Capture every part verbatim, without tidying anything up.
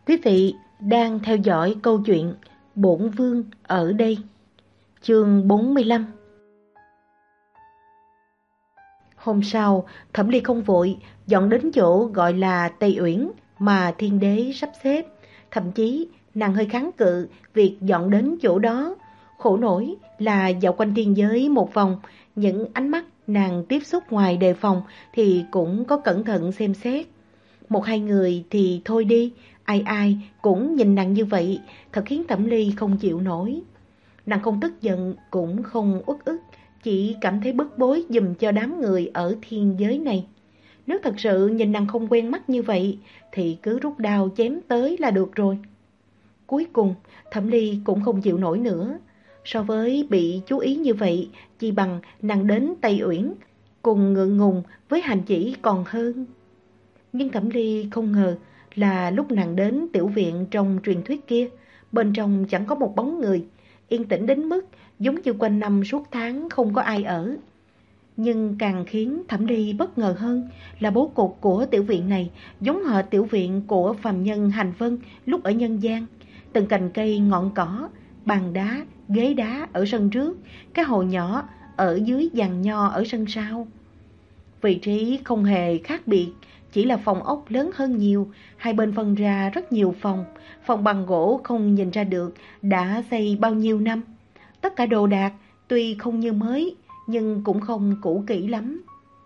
Quý vị đang theo dõi câu chuyện Bổn Vương ở đây, chương bốn mươi lăm. Hôm sau, Thẩm Ly không vội, dọn đến chỗ gọi là Tây Uyển mà Thiên Đế sắp xếp. Thậm chí, nàng hơi kháng cự việc dọn đến chỗ đó. Khổ nổi là dạo quanh thiên giới một vòng, những ánh mắt nàng tiếp xúc ngoài đề phòng thì cũng có cẩn thận xem xét. Một hai người thì thôi đi, ai ai cũng nhìn nàng như vậy, thật khiến Thẩm Ly không chịu nổi. Nàng không tức giận cũng không uất ức, chỉ cảm thấy bức bối giùm cho đám người ở thiên giới này. Nếu thật sự nhìn nàng không quen mắt như vậy thì cứ rút đao chém tới là được rồi. Cuối cùng Thẩm Ly cũng không chịu nổi nữa. So với bị chú ý như vậy, chỉ bằng nàng đến Tây Uyển cùng ngượng ngùng với hành chỉ còn hơn. Nhưng Thẩm Ly không ngờ là lúc nàng đến tiểu viện trong truyền thuyết kia, bên trong chẳng có một bóng người, yên tĩnh đến mức giống như quanh năm suốt tháng không có ai ở. Nhưng càng khiến Thẩm Ly bất ngờ hơn là bố cục của tiểu viện này giống hệt tiểu viện của phàm nhân Hành Vân lúc ở nhân gian. Từng cành cây ngọn cỏ, bàn đá, ghế đá ở sân trước, cái hồ nhỏ ở dưới giàn nho ở sân sau. Vị trí không hề khác biệt, chỉ là phòng ốc lớn hơn nhiều, hai bên phân ra rất nhiều phòng. Phòng bằng gỗ không nhìn ra được đã xây bao nhiêu năm. Tất cả đồ đạc tuy không như mới nhưng cũng không cũ kỹ lắm.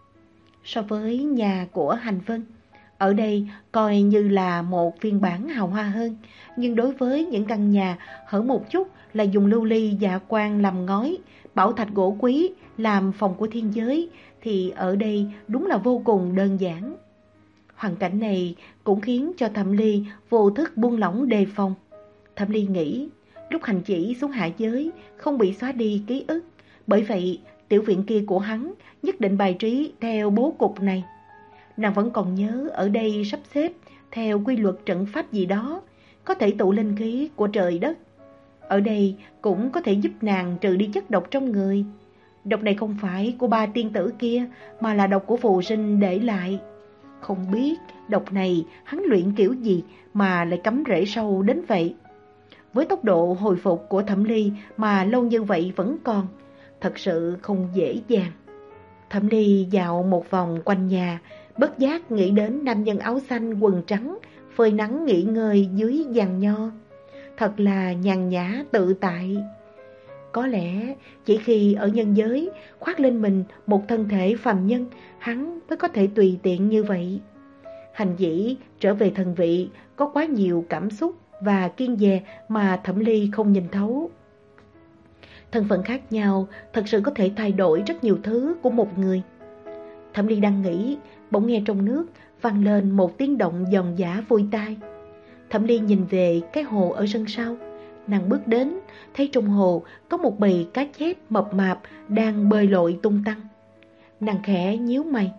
So với nhà của Hành Vân, ở đây coi như là một phiên bản hào hoa hơn. Nhưng đối với những căn nhà hở một chút là dùng lưu ly dạ quang làm ngói, bảo thạch gỗ quý làm phòng của thiên giới, thì ở đây đúng là vô cùng đơn giản. Hoàn cảnh này cũng khiến cho Thẩm Ly vô thức buông lỏng đề phòng. Thẩm Ly nghĩ lúc hành chỉ xuống hạ giới không bị xóa đi ký ức, bởi vậy tiểu viện kia của hắn nhất định bài trí theo bố cục này. Nàng vẫn còn nhớ ở đây sắp xếp theo quy luật trận pháp gì đó, có thể tụ linh khí của trời đất. Ở đây cũng có thể giúp nàng trừ đi chất độc trong người. Độc này không phải của ba tiên tử kia, mà là độc của phù sinh để lại. Không biết độc này hắn luyện kiểu gì mà lại cắm rễ sâu đến vậy. Với tốc độ hồi phục của Thẩm Ly mà lâu như vậy vẫn còn, thật sự không dễ dàng. Thẩm Ly dạo một vòng quanh nhà, bất giác nghĩ đến nam nhân áo xanh quần trắng phơi nắng nghỉ ngơi dưới giàn nho. Thật là nhàn nhã tự tại. Có lẽ chỉ khi ở nhân giới khoác lên mình một thân thể phàm nhân, hắn mới có thể tùy tiện như vậy. Hành dĩ trở về thần vị có quá nhiều cảm xúc và kiêng dè mà Thẩm Ly không nhìn thấu. Thân phận khác nhau thật sự có thể thay đổi rất nhiều thứ của một người. Thẩm Ly đang nghĩ, bỗng nghe trong nước vang lên một tiếng động giòn giã vui tai. Thẩm Ly nhìn về cái hồ ở sân sau. Nàng bước đến, thấy trong hồ có một bầy cá chép mập mạp đang bơi lội tung tăng. Nàng khẽ nhíu mày.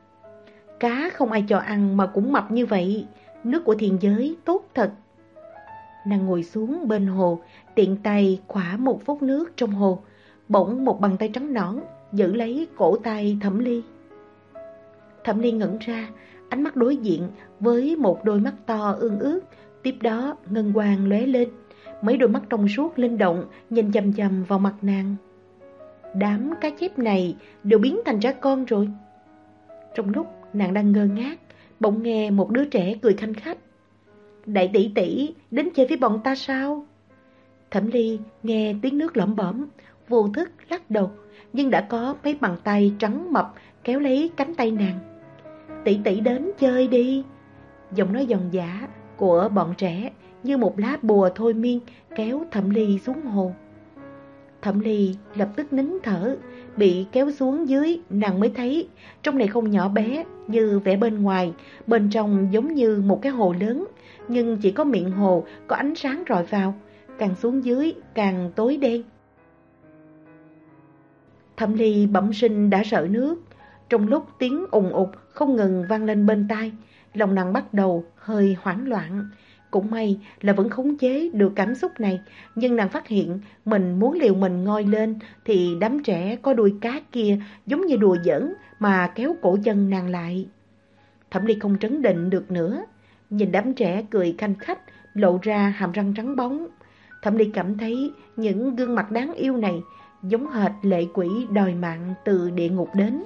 Cá không ai cho ăn mà cũng mập như vậy, nước của thiên giới tốt thật. Nàng ngồi xuống bên hồ, tiện tay khỏa một vốc nước trong hồ. Bỗng một bàn tay trắng nõn giữ lấy cổ tay Thẩm Ly. Thẩm Ly ngẩn ra, ánh mắt đối diện với một đôi mắt to ương ướt. Tiếp đó ngân quang lóe lên, mấy đôi mắt trong suốt linh động nhìn chằm chằm vào mặt nàng. Đám cá chép này đều biến thành trẻ con rồi. Trong lúc nàng đang ngơ ngác, bỗng nghe một đứa trẻ cười khanh khách. Đại tỷ tỷ đến chơi với bọn ta sao? Thẩm Ly nghe tiếng nước lẩm bẩm, vô thức lắc đầu, nhưng đã có mấy bàn tay trắng mập kéo lấy cánh tay nàng. Tỷ tỷ đến chơi đi. Giọng nói giòn giã của bọn trẻ như một lá bùa thôi miên kéo Thẩm Ly xuống hồ. Thẩm Ly lập tức nín thở, bị kéo xuống dưới nàng mới thấy trong này không nhỏ bé như vẻ bên ngoài, bên trong giống như một cái hồ lớn, nhưng chỉ có miệng hồ có ánh sáng rọi vào, càng xuống dưới càng tối đen. Thẩm Ly bẩm sinh đã sợ nước. Trong lúc tiếng ùng ục không ngừng vang lên bên tai, lòng nàng bắt đầu hơi hoảng loạn. Cũng may là vẫn khống chế được cảm xúc này, nhưng nàng phát hiện mình muốn liều mình ngoi lên thì đám trẻ có đuôi cá kia giống như đùa giỡn mà kéo cổ chân nàng lại. Thẩm Ly không trấn định được nữa, Nhìn đám trẻ cười khanh khách, lộ ra hàm răng trắng bóng. Thẩm Ly cảm thấy những gương mặt đáng yêu này giống hệt lệ quỷ đòi mạng từ địa ngục đến.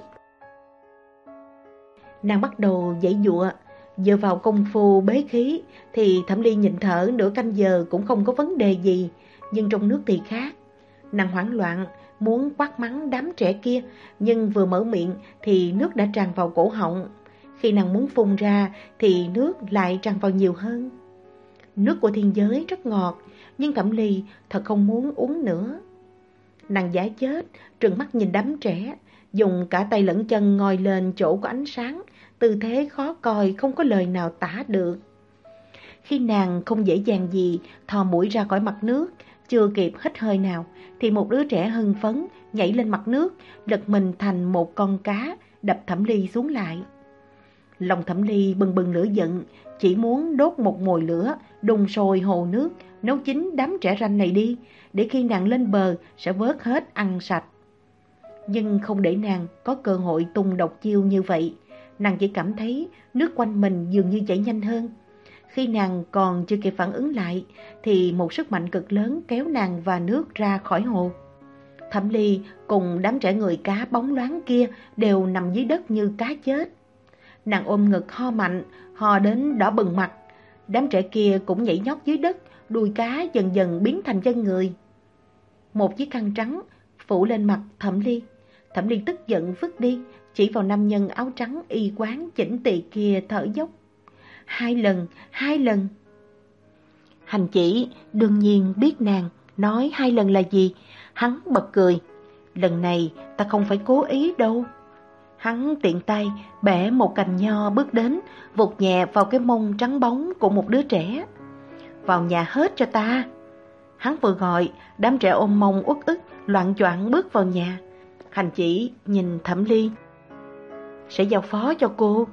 Nàng bắt đầu giãy giụa, dựa vào công phu bế khí thì Thẩm Ly nhịn thở nửa canh giờ cũng không có vấn đề gì, nhưng trong nước thì khác. Nàng hoảng loạn, muốn quát mắng đám trẻ kia, nhưng vừa mở miệng thì nước đã tràn vào cổ họng. Khi nàng muốn phun ra thì nước lại tràn vào nhiều hơn. Nước của thiên giới rất ngọt, nhưng Thẩm Ly thật không muốn uống nữa. Nàng giả chết, trừng mắt nhìn đám trẻ, dùng cả tay lẫn chân ngồi lên chỗ có ánh sáng, tư thế khó coi không có lời nào tả được. Khi nàng không dễ dàng gì thò mũi ra khỏi mặt nước, chưa kịp hít hơi nào, thì một đứa trẻ hưng phấn nhảy lên mặt nước, lật mình thành một con cá, đập Thẩm Ly xuống lại. Lòng Thẩm Ly bừng bừng lửa giận, chỉ muốn đốt một mồi lửa, đun sôi hồ nước, nấu chín đám trẻ ranh này đi, để khi nàng lên bờ sẽ vớt hết ăn sạch. Nhưng không để nàng có cơ hội tung độc chiêu như vậy, nàng chỉ cảm thấy nước quanh mình dường như chảy nhanh hơn. Khi nàng còn chưa kịp phản ứng lại, thì một sức mạnh cực lớn kéo nàng và nước ra khỏi hồ. Thẩm Ly cùng đám trẻ người cá bóng loáng kia đều nằm dưới đất như cá chết. Nàng ôm ngực ho mạnh, ho đến đỏ bừng mặt. Đám trẻ kia cũng nhảy nhót dưới đất, đuôi cá dần dần biến thành chân người. Một chiếc khăn trắng phủ lên mặt Thẩm Ly. Thẩm Ly tức giận vứt đi, chỉ vào nam nhân áo trắng y quán chỉnh tề kia thở dốc. Hai lần, hai lần. Hành Chỉ đương nhiên biết nàng nói hai lần là gì. Hắn bật cười. Lần này ta không phải cố ý đâu. Hắn tiện tay bẻ một cành nho bước đến, vụt nhẹ vào cái mông trắng bóng của một đứa trẻ. Vào nhà hết cho ta. Hắn vừa gọi, đám trẻ ôm mông uất ức, loạng choạng bước vào nhà. Hành Chỉ nhìn Thẩm Ly. Sẽ giao phó cho cô.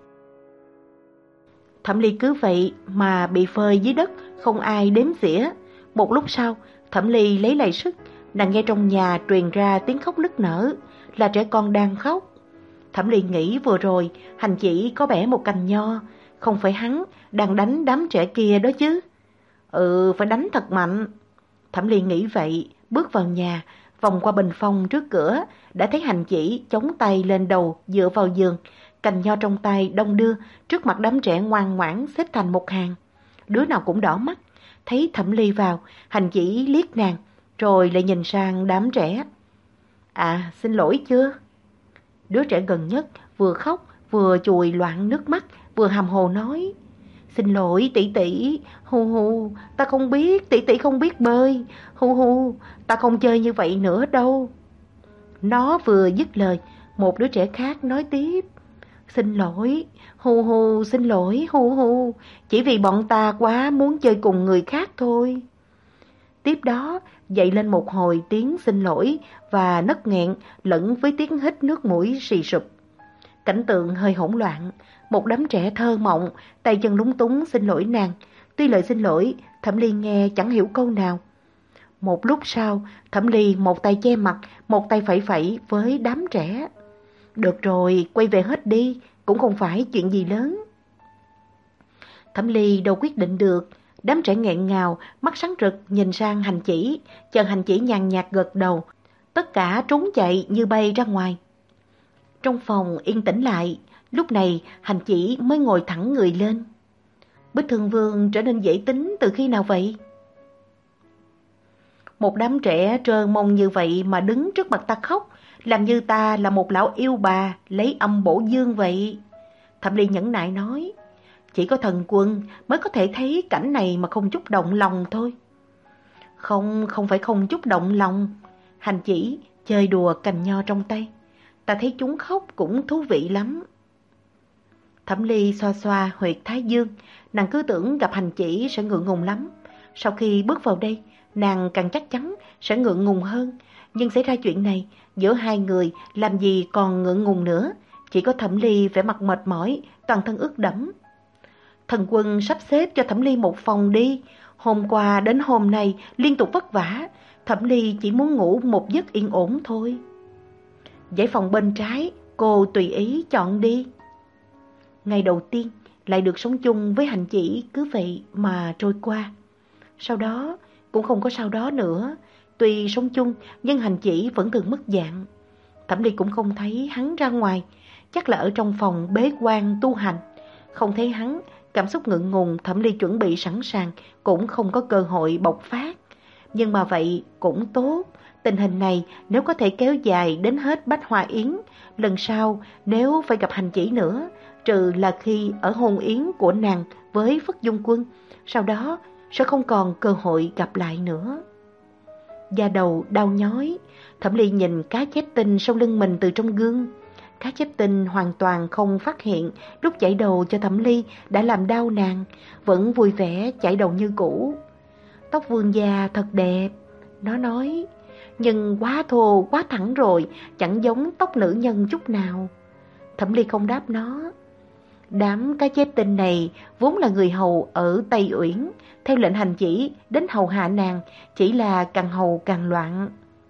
Thẩm Ly cứ vậy mà bị phơi dưới đất, không ai đếm xỉa. Một lúc sau, Thẩm Ly lấy lại sức, nàng nghe trong nhà truyền ra tiếng khóc nức nở, là trẻ con đang khóc. Thẩm Ly nghĩ vừa rồi Hành Chỉ có bẻ một cành nho, không phải hắn đang đánh đám trẻ kia đó chứ. Ừ, phải đánh thật mạnh. Thẩm Ly nghĩ vậy, bước vào nhà, vòng qua bình phong trước cửa, đã thấy Hành Chỉ chống tay lên đầu dựa vào giường, cành nho trong tay đong đưa trước mặt đám trẻ ngoan ngoãn xếp thành một hàng. Đứa nào cũng đỏ mắt. Thấy Thẩm Ly vào, Hành Chỉ liếc nàng, rồi lại nhìn sang đám trẻ. À, xin lỗi chưa? Đứa trẻ gần nhất vừa khóc vừa chùi loạn nước mắt, vừa hàm hồ nói. Xin lỗi tỷ tỷ, hu hu, ta không biết, tỷ tỷ không biết bơi, hu hu, ta không chơi như vậy nữa đâu. Nó vừa dứt lời, một đứa trẻ khác nói tiếp. Xin lỗi, hu hu, xin lỗi, hu hu, chỉ vì bọn ta quá muốn chơi cùng người khác thôi. Tiếp đó, dậy lên một hồi tiếng xin lỗi và nấc nghẹn lẫn với tiếng hít nước mũi xì sụp. Cảnh tượng hơi hỗn loạn, một đám trẻ thơ mộng, tay chân lúng túng xin lỗi nàng. Tuy lời xin lỗi, Thẩm Ly nghe chẳng hiểu câu nào. Một lúc sau, Thẩm Ly một tay che mặt, một tay phẩy phẩy với đám trẻ. Được rồi, quay về hết đi, cũng không phải chuyện gì lớn. Thẩm Ly đâu quyết định được. Đám trẻ nghẹn ngào, mắt sáng rực nhìn sang Hành Chỉ, chờ Hành Chỉ nhàn nhạt gật đầu. Tất cả trốn chạy như bay ra ngoài. Trong phòng yên tĩnh lại, lúc này Hành Chỉ mới ngồi thẳng người lên. Bích Thương Vương trở nên dễ tính từ khi nào vậy? Một đám trẻ trơ mông như vậy mà đứng trước mặt ta khóc, làm như ta là một lão yêu bà lấy âm bổ dương vậy. Thẩm Ly nhẫn nại nói. Chỉ có thần quân mới có thể thấy cảnh này mà không chút động lòng thôi. Không, không phải không chút động lòng. Hành Chỉ chơi đùa cành nho trong tay. Ta thấy chúng khóc cũng thú vị lắm. Thẩm Ly xoa xoa huyệt thái dương. Nàng cứ tưởng gặp Hành Chỉ sẽ ngượng ngùng lắm. Sau khi bước vào đây, nàng càng chắc chắn sẽ ngượng ngùng hơn. Nhưng xảy ra chuyện này, giữa hai người làm gì còn ngượng ngùng nữa. Chỉ có Thẩm Ly vẻ mặt mệt mỏi, toàn thân ướt đẫm. Thần quân sắp xếp cho Thẩm Ly một phòng đi. Hôm qua đến hôm nay liên tục vất vả, Thẩm Ly chỉ muốn ngủ một giấc yên ổn thôi. Dãy phòng bên trái, cô tùy ý chọn đi. Ngày đầu tiên, lại được sống chung với Hành Chỉ cứ vậy mà trôi qua. Sau đó, cũng không có sau đó nữa, tuy sống chung nhưng Hành Chỉ vẫn thường mất dạng. Thẩm Ly cũng không thấy hắn ra ngoài, chắc là ở trong phòng bế quan tu hành. Không thấy hắn, cảm xúc ngượng ngùng Thẩm Ly chuẩn bị sẵn sàng cũng không có cơ hội bộc phát. Nhưng mà vậy cũng tốt, tình hình này nếu có thể kéo dài đến hết Bách Hoa Yến, lần sau nếu phải gặp Hành Chỉ nữa, trừ là khi ở hôn yến của nàng với Phất Dung Quân, sau đó sẽ không còn cơ hội gặp lại nữa. Da đầu đau nhói, Thẩm Ly nhìn cá chép tinh sau lưng mình từ trong gương. Cá chép tinh hoàn toàn không phát hiện lúc chải đầu cho Thẩm Ly đã làm đau nàng, vẫn vui vẻ chải đầu như cũ. Tóc vương gia thật đẹp, nó nói, nhưng quá thô, quá thẳng rồi, chẳng giống tóc nữ nhân chút nào. Thẩm Ly không đáp nó. Đám cá chép tinh này vốn là người hầu ở Tây Uyển, theo lệnh Hành Chỉ đến hầu hạ nàng, chỉ là càng hầu càng loạn.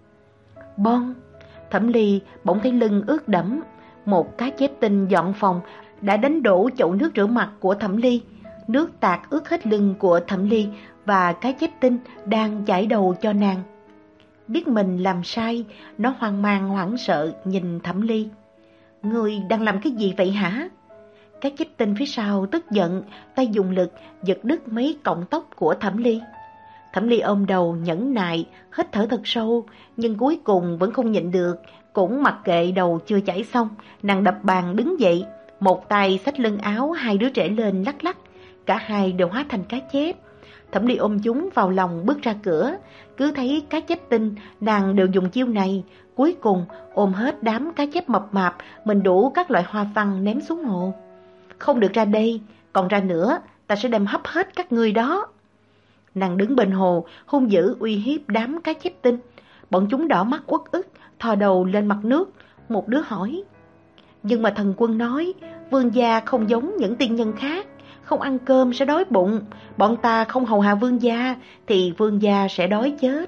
Bon, Thẩm Ly bỗng thấy lưng ướt đẫm, một cá chép tinh dọn phòng đã đánh đổ chậu nước rửa mặt của Thẩm Ly, nước tạt ướt hết lưng của Thẩm Ly và cá chép tinh đang chải đầu cho nàng. Biết mình làm sai, nó hoang mang hoảng sợ nhìn Thẩm Ly. Ngươi đang làm cái gì vậy hả? Cá chép tinh phía sau tức giận, tay dùng lực giật đứt mấy cọng tóc của Thẩm Ly. Thẩm Ly ôm đầu nhẫn nại, hít thở thật sâu, nhưng cuối cùng vẫn không nhịn được, cũng mặc kệ đầu chưa chảy xong, nàng đập bàn đứng dậy, một tay xách lưng áo hai đứa trẻ lên lắc lắc, cả hai đều hóa thành cá chép. Thẩm Ly ôm chúng vào lòng bước ra cửa, cứ thấy cá chép tinh, nàng đều dùng chiêu này, cuối cùng ôm hết đám cá chép mập mạp, mình đủ các loại hoa văn ném xuống hồ. Không được ra đây, còn ra nữa, ta sẽ đem hấp hết các ngươi đó. Nàng đứng bên hồ, hung dữ uy hiếp đám cá chép tinh. Bọn chúng đỏ mắt uất ức, thò đầu lên mặt nước. Một đứa hỏi, nhưng mà thần quân nói, vương gia không giống những tiên nhân khác, không ăn cơm sẽ đói bụng, bọn ta không hầu hạ vương gia thì vương gia sẽ đói chết.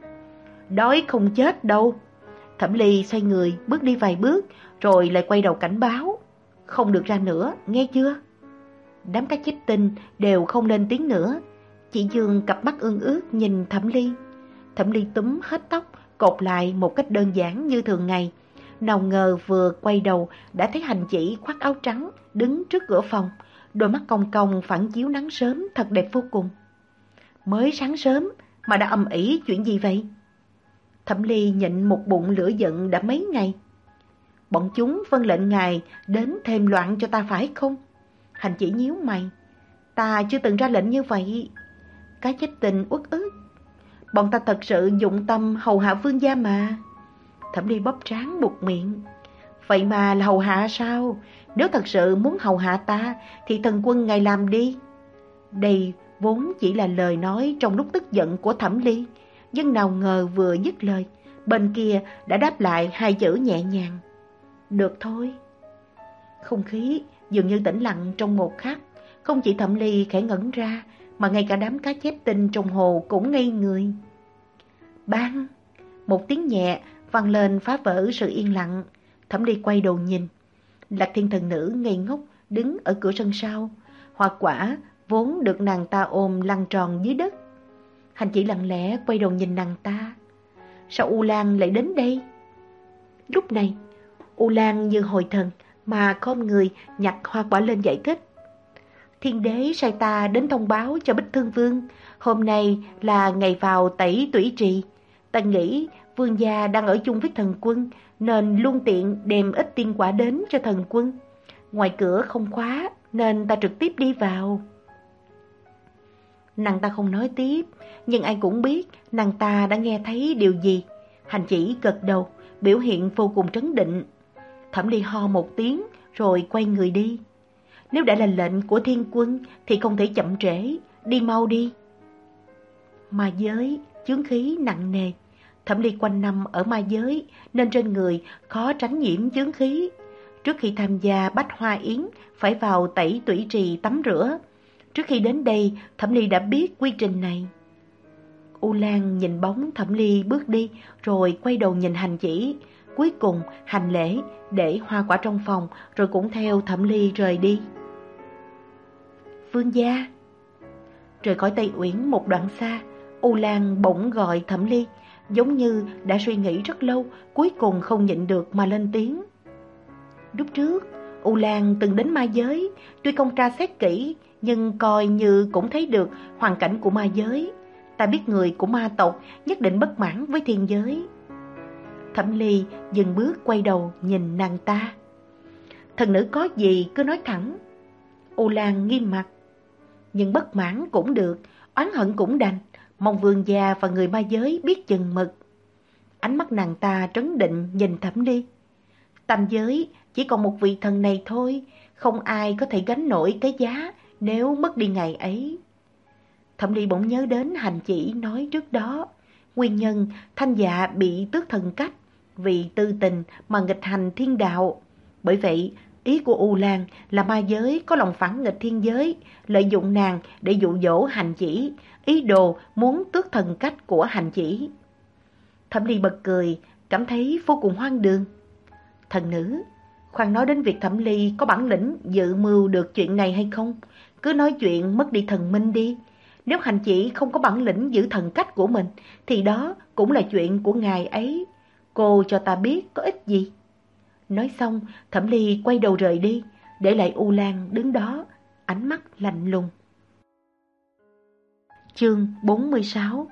Đói không chết đâu. Thẩm Ly xoay người bước đi vài bước, rồi lại quay đầu cảnh báo, không được ra nữa, nghe chưa? Đám cá chép tinh đều không lên tiếng nữa, chỉ dương cặp mắt ương ướt nhìn Thẩm Ly. Thẩm Ly túm hết tóc, cột lại một cách đơn giản như thường ngày. Nào ngờ vừa quay đầu đã thấy Hành Chỉ khoác áo trắng đứng trước cửa phòng, đôi mắt cong cong phản chiếu nắng sớm thật đẹp vô cùng. Mới sáng sớm mà đã ầm ĩ chuyện gì vậy? Thẩm Ly nhịn một bụng lửa giận đã mấy ngày. Bọn chúng vâng lệnh ngài đến thêm loạn cho ta phải không? Hành Chỉ nhíu mày, ta chưa từng ra lệnh như vậy. Cá chép tinh uất ức, bọn ta thật sự dụng tâm hầu hạ vương gia mà. Thẩm Ly bóp trán buột miệng, vậy mà là hầu hạ sao? Nếu thật sự muốn hầu hạ ta thì thần quân ngài làm đi. Đây vốn chỉ là lời nói trong lúc tức giận của Thẩm Ly, nhưng nào ngờ vừa dứt lời, bên kia đã đáp lại hai chữ nhẹ nhàng, được thôi. Không khí dường như tĩnh lặng trong một khắc, không chỉ Thẩm Ly khẽ ngẩn ra, mà ngay cả đám cá chép tinh trong hồ cũng ngây người. Bang! Một tiếng nhẹ vang lên phá vỡ sự yên lặng. Thẩm Ly quay đầu nhìn, Lạc Thiên thần nữ ngây ngốc đứng ở cửa sân sau, hoa quả vốn được nàng ta ôm lăn tròn dưới đất. Hành Chỉ lặng lẽ quay đầu nhìn nàng ta. Sao U Lan lại đến đây? Lúc này, U Lan như hồi thần mà khom người nhặt hoa quả lên giải thích. Thiên đế sai ta đến thông báo cho Bích Thương Vương, hôm nay là ngày vào tẩy tủy trì. Ta nghĩ vương gia đang ở chung với thần quân, nên luôn tiện đem ít tiên quả đến cho thần quân. Ngoài cửa không khóa, nên ta trực tiếp đi vào. Nàng ta không nói tiếp, nhưng ai cũng biết nàng ta đã nghe thấy điều gì. Hành Chỉ gật đầu, biểu hiện vô cùng trấn định. Thẩm Ly ho một tiếng, rồi quay người đi. Nếu đã là lệnh của thiên quân thì không thể chậm trễ, đi mau đi. Ma giới, chướng khí nặng nề. Thẩm Ly quanh năm ở ma giới nên trên người khó tránh nhiễm chướng khí. Trước khi tham gia Bách Hoa Yến phải vào tẩy tủy trì tắm rửa. Trước khi đến đây, Thẩm Ly đã biết quy trình này. U Lan nhìn bóng Thẩm Ly bước đi, rồi quay đầu nhìn Hành Chỉ. Cuối cùng hành lễ, để hoa quả trong phòng, rồi cũng theo Thẩm Ly rời đi. vương gia. Rời khỏi Tây Uyển một đoạn xa, U Lan bỗng gọi Thẩm Ly, giống như đã suy nghĩ rất lâu, cuối cùng không nhịn được mà lên tiếng. Lúc trước, U Lan từng đến ma giới, tuy không tra xét kỹ, nhưng coi như cũng thấy được hoàn cảnh của ma giới. Ta biết người của ma tộc nhất định bất mãn với thiên giới. Thẩm Ly dừng bước quay đầu nhìn nàng ta. Thần nữ có gì cứ nói thẳng. U Lan nghiêm mặt. Nhưng bất mãn cũng được, oán hận cũng đành, mong vương gia và người ma giới biết chừng mực. Ánh mắt nàng ta trấn định nhìn Thẩm Ly. Tam giới chỉ còn một vị thần này thôi, không ai có thể gánh nổi cái giá nếu mất đi ngày ấy. Thẩm Ly bỗng nhớ đến hành chỉ nói trước đó, nguyên nhân Thanh Dạ bị tước thần cách vì tư tình mà nghịch hành thiên đạo. Bởi vậy, ý của U Lan là ma giới có lòng phản nghịch thiên giới, lợi dụng nàng để dụ dỗ hành chỉ, ý đồ muốn tước thần cách của hành chỉ. Thẩm Ly bật cười, cảm thấy vô cùng hoang đường. Thần nữ, khoan nói đến việc Thẩm Ly có bản lĩnh dự mưu được chuyện này hay không, cứ nói chuyện mất đi thần minh đi. Nếu hành chỉ không có bản lĩnh giữ thần cách của mình, thì đó cũng là chuyện của ngài ấy. Cô cho ta biết có ích gì. Nói xong, Thẩm Ly quay đầu rời đi, để lại U Lan đứng đó, ánh mắt lạnh lùng. Chương bốn mươi sáu.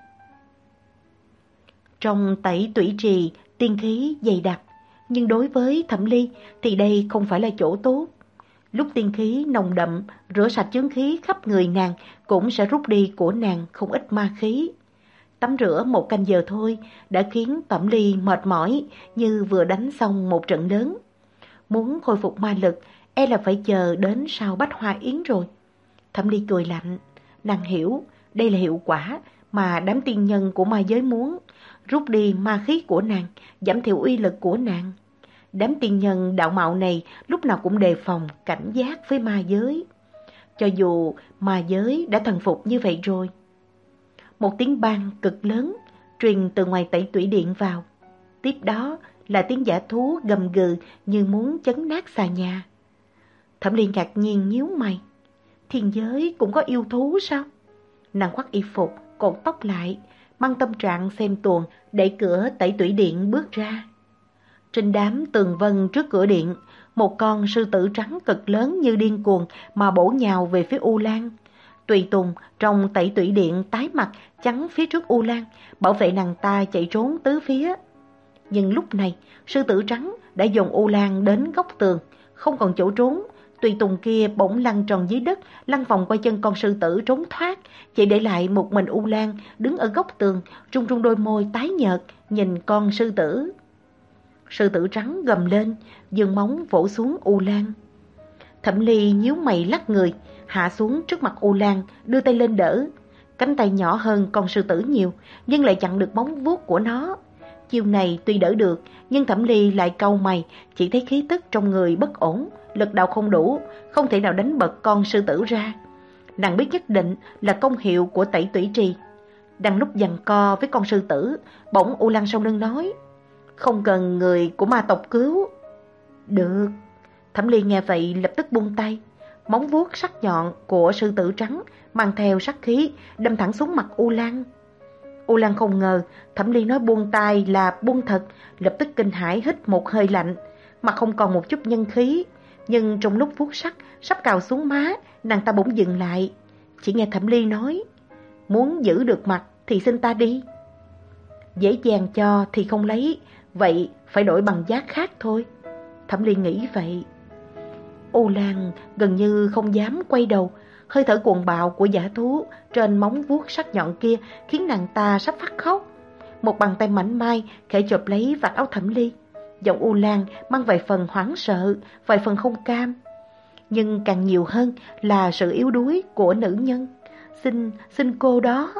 Trong Tẩy Tủy Trì, tiên khí dày đặc, nhưng đối với Thẩm Ly thì đây không phải là chỗ tốt. Lúc tiên khí nồng đậm, rửa sạch chướng khí khắp người nàng cũng sẽ rút đi của nàng không ít ma khí. Tắm rửa một canh giờ thôi đã khiến Thẩm Ly mệt mỏi như vừa đánh xong một trận lớn. Muốn khôi phục ma lực, e là phải chờ đến sau Bách Hoa Yến rồi. Thẩm Ly cười lạnh, nàng hiểu đây là hiệu quả mà đám tiên nhân của ma giới muốn, rút đi ma khí của nàng, giảm thiểu uy lực của nàng. Đám tiên nhân đạo mạo này lúc nào cũng đề phòng, cảnh giác với ma giới. Cho dù ma giới đã thần phục như vậy rồi. Một tiếng bang cực lớn truyền từ ngoài Tẩy Tủy Điện vào. Tiếp đó là tiếng dã thú gầm gừ như muốn chấn nát xà nhà. Thẩm Ly ngạc nhiên nhíu mày. Thiên giới cũng có yêu thú sao? Nàng khoác y phục, cột tóc lại, mang tâm trạng xem tuồng, đẩy cửa Tẩy Tủy Điện bước ra. Trên đám tường vân trước cửa điện, một con sư tử trắng cực lớn như điên cuồng mà bổ nhào về phía U Lan. Tùy tùng trong Tẩy Tủy Điện tái mặt chắn phía trước U Lan, bảo vệ nàng ta chạy trốn tứ phía. Nhưng lúc này, sư tử trắng đã dồn U Lan đến góc tường, không còn chỗ trốn. Tùy tùng kia bỗng lăn tròn dưới đất, lăn vòng qua chân con sư tử trốn thoát, chỉ để lại một mình U Lan đứng ở góc tường, run run đôi môi tái nhợt nhìn con sư tử. Sư tử trắng gầm lên, giương móng vỗ xuống U Lan. Thẩm Ly nhíu mày lắc người, hạ xuống trước mặt U Lan, đưa tay lên đỡ. Cánh tay nhỏ hơn con sư tử nhiều, nhưng lại chặn được móng vuốt của nó. Chiêu này tuy đỡ được, nhưng Thẩm Ly lại cau mày, chỉ thấy khí tức trong người bất ổn, lực đạo không đủ, không thể nào đánh bật con sư tử ra. Nàng biết nhất định là công hiệu của Tẩy Tủy Trì. Đang lúc giằng co với con sư tử, bỗng U Lan sau lưng nói: không cần người của ma tộc cứu. Được. Thẩm Ly nghe vậy lập tức buông tay. Móng vuốt sắc nhọn của sư tử trắng mang theo sát khí đâm thẳng xuống mặt U Lan. U Lan không ngờ Thẩm Ly nói buông tay là buông thật, lập tức kinh hãi hít một hơi lạnh, mặt không còn một chút nhân khí. Nhưng trong lúc vuốt sắc sắp cào xuống má, nàng ta bỗng dừng lại. Chỉ nghe Thẩm Ly nói: muốn giữ được mặt thì xin ta đi. Dễ dàng cho thì không lấy, vậy phải đổi bằng giá khác thôi. Thẩm Ly nghĩ vậy. U Lan gần như không dám quay đầu, hơi thở cuồng bạo của dã thú trên móng vuốt sắc nhọn kia khiến nàng ta sắp phát khóc. Một bàn tay mảnh mai khẽ chộp lấy vạt áo Thẩm Ly. Giọng U Lan mang vài phần hoảng sợ, vài phần không cam, nhưng càng nhiều hơn là sự yếu đuối của nữ nhân. Xin, xin cô đó.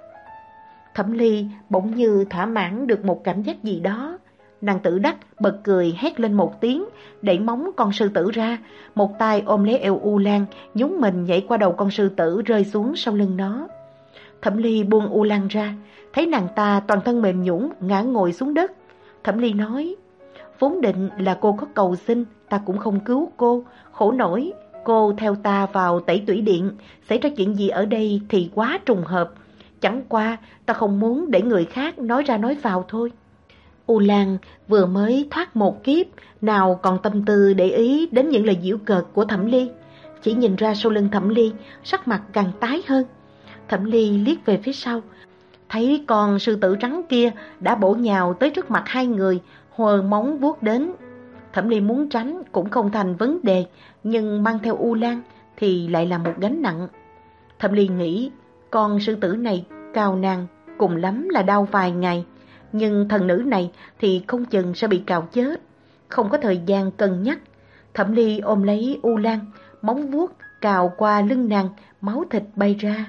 Thẩm Ly bỗng như thỏa mãn được một cảm giác gì đó. Nàng tự đắc bật cười hét lên một tiếng, đẩy móng con sư tử ra, một tay ôm lấy eo U Lan, nhún mình nhảy qua đầu con sư tử rơi xuống sau lưng nó. Thẩm Ly buông U Lan ra, thấy nàng ta toàn thân mềm nhũn ngã ngồi xuống đất. Thẩm Ly nói: vốn định là cô có cầu xin, ta cũng không cứu cô, khổ nổi, Cô theo ta vào Tẩy Tủy Điện, xảy ra chuyện gì ở đây thì quá trùng hợp. Chẳng qua ta không muốn để người khác nói ra nói vào thôi. U Lan vừa mới thoát một kiếp, nào còn tâm tư để ý đến những lời giễu cợt của Thẩm Ly. Chỉ nhìn ra sau lưng Thẩm Ly, sắc mặt càng tái hơn. Thẩm Ly liếc về phía sau, thấy con sư tử trắng kia đã bổ nhào tới trước mặt hai người, hờ móng vuốt đến. Thẩm Ly muốn tránh cũng không thành vấn đề, nhưng mang theo U Lan thì lại là một gánh nặng. Thẩm Ly nghĩ con sư tử này cào nàng cùng lắm là đau vài ngày, nhưng thần nữ này thì không chừng sẽ bị cào chết, không có thời gian cân nhắc. Thẩm Ly ôm lấy U Lan, móng vuốt cào qua lưng nàng, máu thịt bay ra.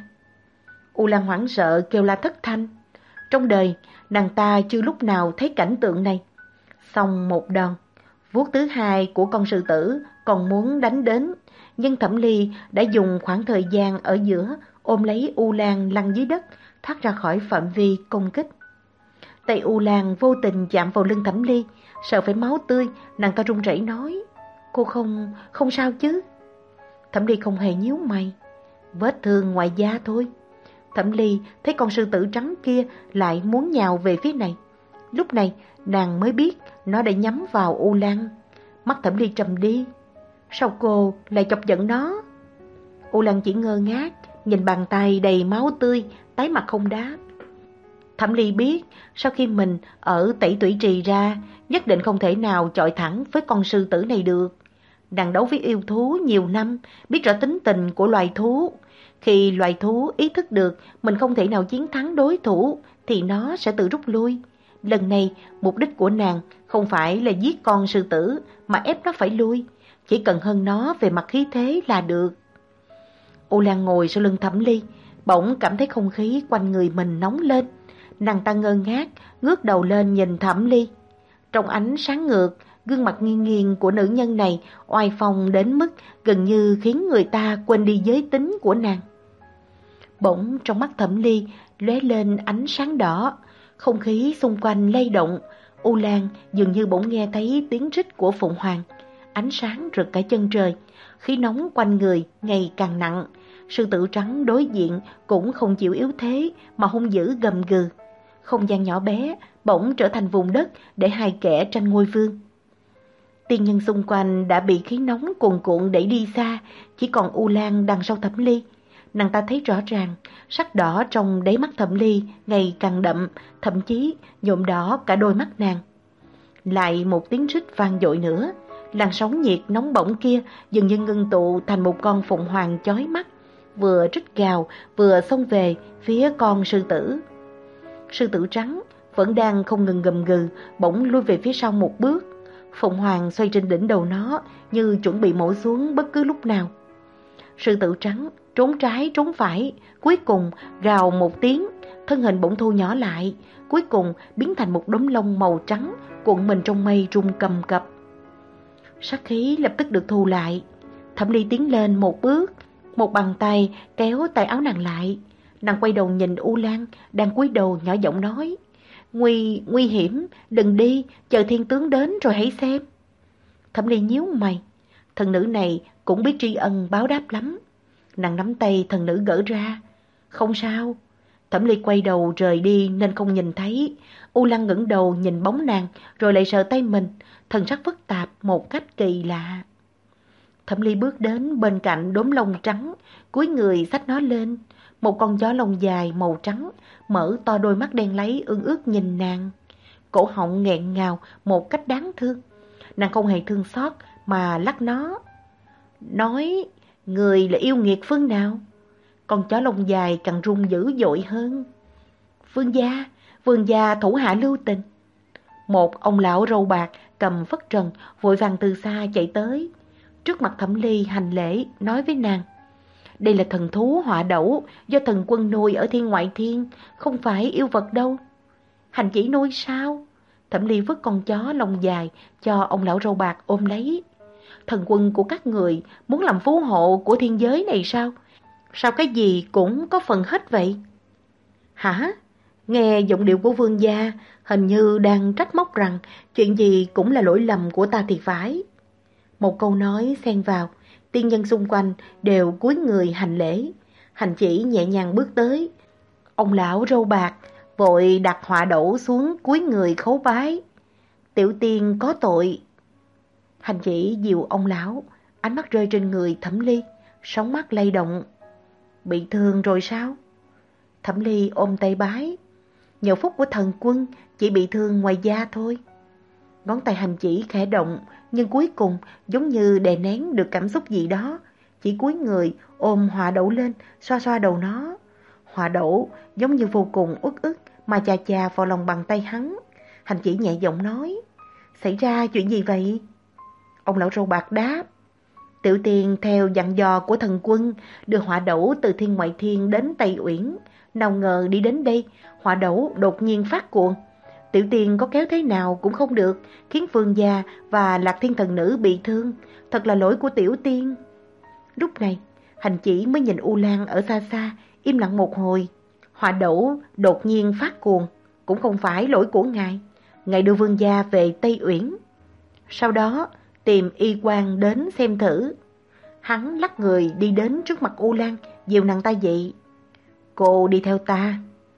U Lan hoảng sợ kêu la thất thanh. Trong đời nàng ta chưa lúc nào thấy cảnh tượng này. Xong một đòn, vuốt thứ hai của con sư tử còn muốn đánh đến, nhưng Thẩm Ly đã dùng khoảng thời gian ở giữa ôm lấy U Lan lăn dưới đất, thoát ra khỏi phạm vi công kích. Tay U Lan vô tình chạm vào lưng Thẩm Ly, sợ phải máu tươi, nàng ta run rẩy nói: "Cô không, không sao chứ?" Thẩm Ly không hề nhíu mày: "Vết thương ngoài da thôi." Thẩm Ly thấy con sư tử trắng kia lại muốn nhào về phía này. Lúc này nàng mới biết nó đã nhắm vào U Lan. Mắt Thẩm Ly trầm đi. Sao cô lại chọc giận nó? U Lan chỉ ngơ ngác nhìn bàn tay đầy máu tươi, tái mặt không đáp. Thẩm Ly biết sau khi mình ở Tẩy Tủy Trì ra, nhất định không thể nào chọi thẳng với con sư tử này được. Nàng đấu với yêu thú nhiều năm, biết rõ tính tình của loài thú. Khi loài thú ý thức được mình không thể nào chiến thắng đối thủ thì nó sẽ tự rút lui. Lần này mục đích của nàng không phải là giết con sư tử mà ép nó phải lui, chỉ cần hơn nó về mặt khí thế là được. U Lan ngồi sau lưng Thẩm Ly, bỗng cảm thấy không khí quanh người mình nóng lên. Nàng ta ngơ ngác ngước đầu lên nhìn Thẩm Ly. Trong ánh sáng ngược, gương mặt nghiêng nghiêng của nữ nhân này oai phong đến mức gần như khiến người ta quên đi giới tính của nàng. Bỗng trong mắt Thẩm Ly lóe lên ánh sáng đỏ, không khí xung quanh lay động. U Lan dường như bỗng nghe thấy tiếng rít của phượng hoàng, ánh sáng rực cả chân trời, khí nóng quanh người ngày càng nặng. Sư tử trắng đối diện cũng không chịu yếu thế mà hung dữ gầm gừ. Không gian nhỏ bé bỗng trở thành vùng đất để hai kẻ tranh ngôi vương. Tiên nhân xung quanh đã bị khí nóng cuồn cuộn đẩy đi xa, chỉ còn U Lan đằng sau Thẩm Ly. Nàng ta thấy rõ ràng, sắc đỏ trong đáy mắt Thẩm Ly ngày càng đậm, thậm chí nhuộm đỏ cả đôi mắt nàng. Lại một tiếng rít vang dội nữa, làn sóng nhiệt nóng bỏng kia dường như ngưng tụ thành một con phụng hoàng chói mắt, vừa rít gào vừa xông về phía con sư tử. Sư tử trắng vẫn đang không ngừng gầm gừ, bỗng lui về phía sau một bước. Phụng hoàng xoay trên đỉnh đầu nó như chuẩn bị mổ xuống bất cứ lúc nào. Sư tử trắng trốn trái trốn phải, cuối cùng gào một tiếng, thân hình bỗng thu nhỏ lại, cuối cùng biến thành một đốm lông màu trắng cuộn mình trong mây rung cầm cập. Sát khí lập tức được thu lại. Thẩm Ly tiến lên một bước, một bàn tay kéo tay áo nàng lại. Nàng quay đầu nhìn U Lan đang cúi đầu nhỏ giọng nói: Nguy, nguy hiểm, đừng đi, chờ thiên tướng đến rồi hãy xem. Thẩm Ly nhíu mày, thần nữ này cũng biết tri ân báo đáp lắm. Nàng nắm tay thần nữ gỡ ra. Không sao. Thẩm Ly quay đầu rời đi nên không nhìn thấy. U Lan ngẩng đầu nhìn bóng nàng rồi lại sờ tay mình, thần sắc phức tạp một cách kỳ lạ. Thẩm Ly bước đến bên cạnh đốm lông trắng, cúi người xách nó lên. Một con chó lông dài màu trắng mở to đôi mắt đen láy ương ước nhìn nàng, cổ họng nghẹn ngào một cách đáng thương. Nàng không hề thương xót mà lắc nó, nói: Người là yêu nghiệt phương nào? Con chó lông dài càng rung dữ dội hơn. Vương gia, vương gia thủ hạ lưu tình. Một ông lão râu bạc cầm phất trần vội vàng từ xa chạy tới, trước mặt Thẩm Ly hành lễ, nói với nàng: Đây là thần thú họa đẩu do thần quân nuôi ở thiên ngoại thiên, không phải yêu vật đâu. Hành chỉ nuôi sao? Thẩm Ly vứt con chó lông dài cho ông lão râu bạc ôm lấy. Thần quân của các người muốn làm phú hộ của thiên giới này sao? Sao cái gì cũng có phần hết vậy? Hả? Nghe giọng điệu của vương gia hình như đang trách móc rằng chuyện gì cũng là lỗi lầm của ta thì phải. Một câu nói xen vào tiên nhân xung quanh đều cúi người hành lễ. Hành Chỉ nhẹ nhàng bước tới. Ông lão râu bạc vội đặt họa đẩu xuống cúi người khấu bái. Tiểu tiên có tội. Hành Chỉ dìu ông lão, ánh mắt rơi trên người Thẩm Ly, sóng mắt lay động. Bị thương rồi sao? Thẩm Ly ôm tay bái. Nhờ phúc của thần quân, chỉ bị thương ngoài da thôi. Ngón tay Hành Chỉ khẽ động, nhưng cuối cùng giống như đè nén được cảm xúc gì đó, chỉ cúi người ôm họa đẩu lên, xoa xoa đầu nó. Họa đẩu giống như vô cùng uất ức mà chà chà vào lòng bàn tay hắn. Hành Chỉ nhẹ giọng nói, xảy ra chuyện gì vậy? Ông lão râu bạc đáp, Tiểu tiên theo dặn dò của thần quân đưa họa đẩu từ thiên ngoại thiên đến Tây Uyển. Nào ngờ đi đến đây, họa đẩu đột nhiên phát cuồng. Tiểu tiên có kéo thế nào cũng không được, khiến Phương gia và Lạc Thiên thần nữ bị thương. Thật là lỗi của tiểu tiên. Lúc này, Hành Chỉ mới nhìn U Lan ở xa xa, im lặng một hồi. Họa đẩu đột nhiên phát cuồng, cũng không phải lỗi của ngài. Ngài đưa Vương gia về Tây Uyển. Sau đó tìm y quan đến xem thử. Hắn lắc người đi đến trước mặt U Lan, dìu nàng ta dậy. Cô đi theo ta.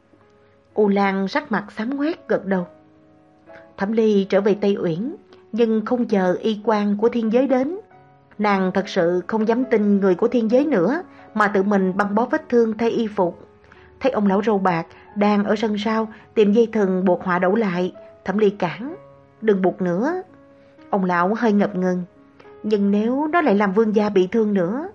U Lan sắc mặt xám ngoét gật đầu. Thẩm Ly trở về Tây Uyển, nhưng không chờ y quan của thiên giới đến. Nàng thật sự không dám tin người của thiên giới nữa, mà tự mình băng bó vết thương thay y phục. Thấy ông lão râu bạc đang ở sân sau tìm dây thừng buộc họa đẩu lại, Thẩm Ly cản, đừng buộc nữa. Ông lão hơi ngập ngừng, nhưng nếu nó lại làm vương gia bị thương nữa.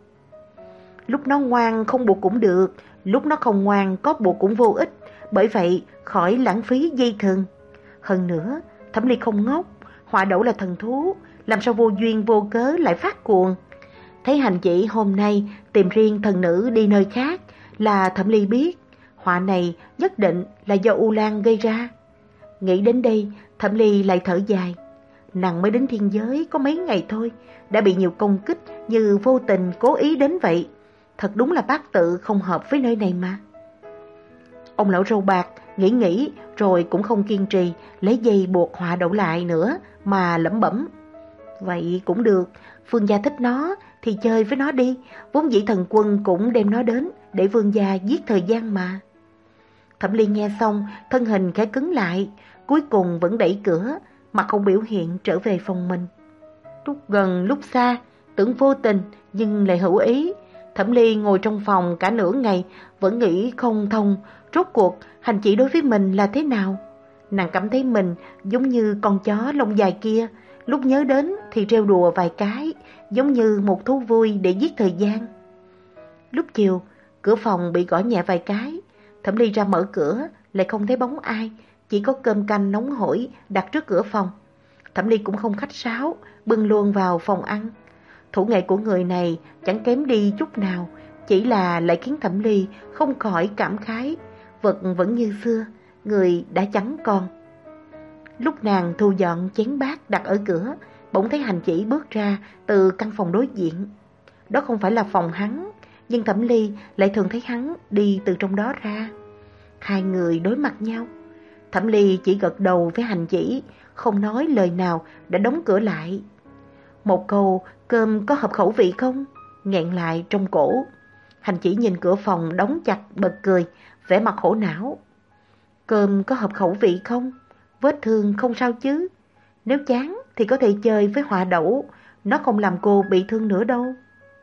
Lúc nó ngoan không buộc cũng được, lúc nó không ngoan có buộc cũng vô ích, bởi vậy khỏi lãng phí dây thừng. Hơn nữa, Thẩm Ly không ngốc, họa đẩu là thần thú, làm sao vô duyên vô cớ lại phát cuồng. Thấy Hành Chỉ hôm nay tìm riêng thần nữ đi nơi khác, là Thẩm Ly biết họa này nhất định là do U Lan gây ra. Nghĩ đến đây, Thẩm Ly lại thở dài. Nàng mới đến thiên giới có mấy ngày thôi, đã bị nhiều công kích như vô tình cố ý đến vậy. Thật đúng là bát tự không hợp với nơi này mà. Ông lão râu bạc nghĩ nghĩ rồi cũng không kiên trì, lấy dây buộc họa đẩu lại nữa mà lẩm bẩm. Vậy cũng được, Phương gia thích nó thì chơi với nó đi, vốn dĩ thần quân cũng đem nó đến để Vương gia giết thời gian mà. Thẩm Ly nghe xong, thân hình khẽ cứng lại, cuối cùng vẫn đẩy cửa, mặt không biểu hiện trở về phòng mình. Lúc gần lúc xa, tưởng vô tình nhưng lại hữu ý. Thẩm Ly ngồi trong phòng cả nửa ngày, vẫn nghĩ không thông, rốt cuộc Hành Chỉ đối với mình là thế nào. Nàng cảm thấy mình giống như con chó lông dài kia, lúc nhớ đến thì trêu đùa vài cái, giống như một thú vui để giết thời gian. Lúc chiều, cửa phòng bị gõ nhẹ vài cái, Thẩm Ly ra mở cửa, lại không thấy bóng ai, chỉ có cơm canh nóng hổi đặt trước cửa phòng. Thẩm Ly cũng không khách sáo, bưng luôn vào phòng ăn. Thủ nghệ của người này chẳng kém đi chút nào, chỉ là lại khiến Thẩm Ly không khỏi cảm khái, vật vẫn như xưa, người đã chẳng còn. Lúc nàng thu dọn chén bát đặt ở cửa, bỗng thấy Hành Chỉ bước ra từ căn phòng đối diện. Đó không phải là phòng hắn, nhưng Thẩm Ly lại thường thấy hắn đi từ trong đó ra. Hai người đối mặt nhau. Thẩm Ly chỉ gật đầu với Hành Chỉ, không nói lời nào đã đóng cửa lại. Một câu cơm có hợp khẩu vị không? Nghẹn lại trong cổ. Hành Chỉ nhìn cửa phòng đóng chặt bật cười, vẻ mặt khổ não. Cơm có hợp khẩu vị không? Vết thương không sao chứ? Nếu chán thì có thể chơi với họa đẩu, nó không làm cô bị thương nữa đâu.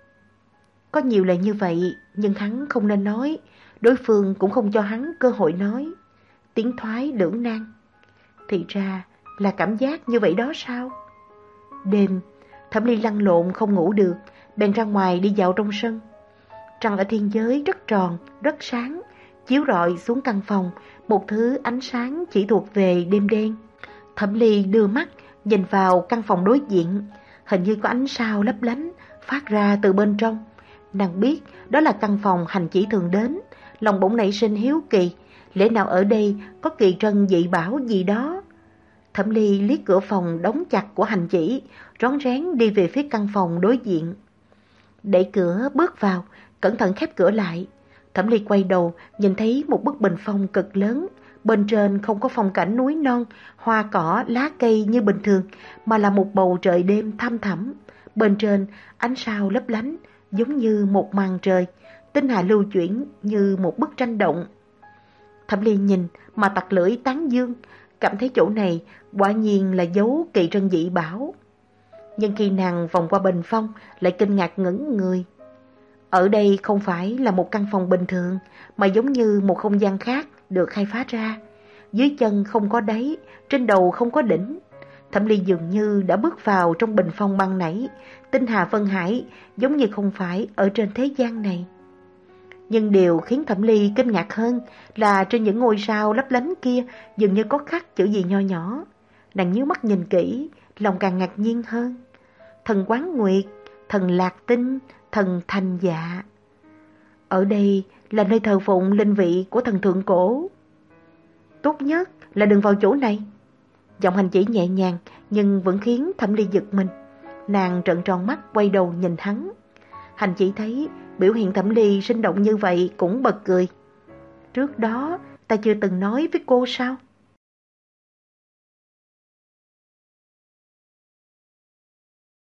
Có nhiều lời như vậy, nhưng hắn không nên nói, đối phương cũng không cho hắn cơ hội nói. Tiếng thoái lưỡng nan. Thì ra là cảm giác như vậy đó sao? Đêm, Thẩm Ly lăn lộn không ngủ được, bèn ra ngoài đi dạo trong sân. Trăng ở thiên giới rất tròn, rất sáng, chiếu rọi xuống căn phòng, một thứ ánh sáng chỉ thuộc về đêm đen. Thẩm Ly đưa mắt nhìn vào căn phòng đối diện, hình như có ánh sao lấp lánh phát ra từ bên trong. Nàng biết đó là căn phòng Hành Chỉ thường đến, lòng bỗng nảy sinh hiếu kỳ, lẽ nào ở đây có kỳ trân dị bảo gì đó. Thẩm Ly liếc cửa phòng đóng chặt của Hành Chỉ, rón rén đi về phía căn phòng đối diện. Đẩy cửa bước vào, cẩn thận khép cửa lại. Thẩm Ly quay đầu, nhìn thấy một bức bình phong cực lớn. Bên trên không có phong cảnh núi non, hoa cỏ, lá cây như bình thường, mà là một bầu trời đêm thăm thẳm. Bên trên, ánh sao lấp lánh, giống như một màn trời, tinh hà lưu chuyển như một bức tranh động. Thẩm Ly nhìn mà tặc lưỡi tán dương, cảm thấy chỗ này quả nhiên là dấu kỳ trân dị bảo. Nhưng khi nàng vòng qua bình phong lại kinh ngạc ngẩn người. Ở đây không phải là một căn phòng bình thường, mà giống như một không gian khác được khai phá ra. Dưới chân không có đáy, trên đầu không có đỉnh. Thẩm Ly dường như đã bước vào trong bình phong ban nãy, tinh hà phân hải giống như không phải ở trên thế gian này. Nhưng điều khiến Thẩm Ly kinh ngạc hơn là trên những ngôi sao lấp lánh kia dường như có khắc chữ gì nho nhỏ. Nàng nhíu mắt nhìn kỹ, lòng càng ngạc nhiên hơn. Thần Quán Nguyệt, thần Lạc Tinh, thần Thành Dạ. Ở đây là nơi thờ phụng linh vị của thần thượng cổ. Tốt nhất là đừng vào chỗ này. Giọng hành chỉ nhẹ nhàng nhưng vẫn khiến Thẩm Ly giật mình. Nàng trợn tròn mắt quay đầu nhìn hắn. Hành chỉ thấy biểu hiện Thẩm Ly sinh động như vậy cũng bật cười. Trước đó ta chưa từng nói với cô sao?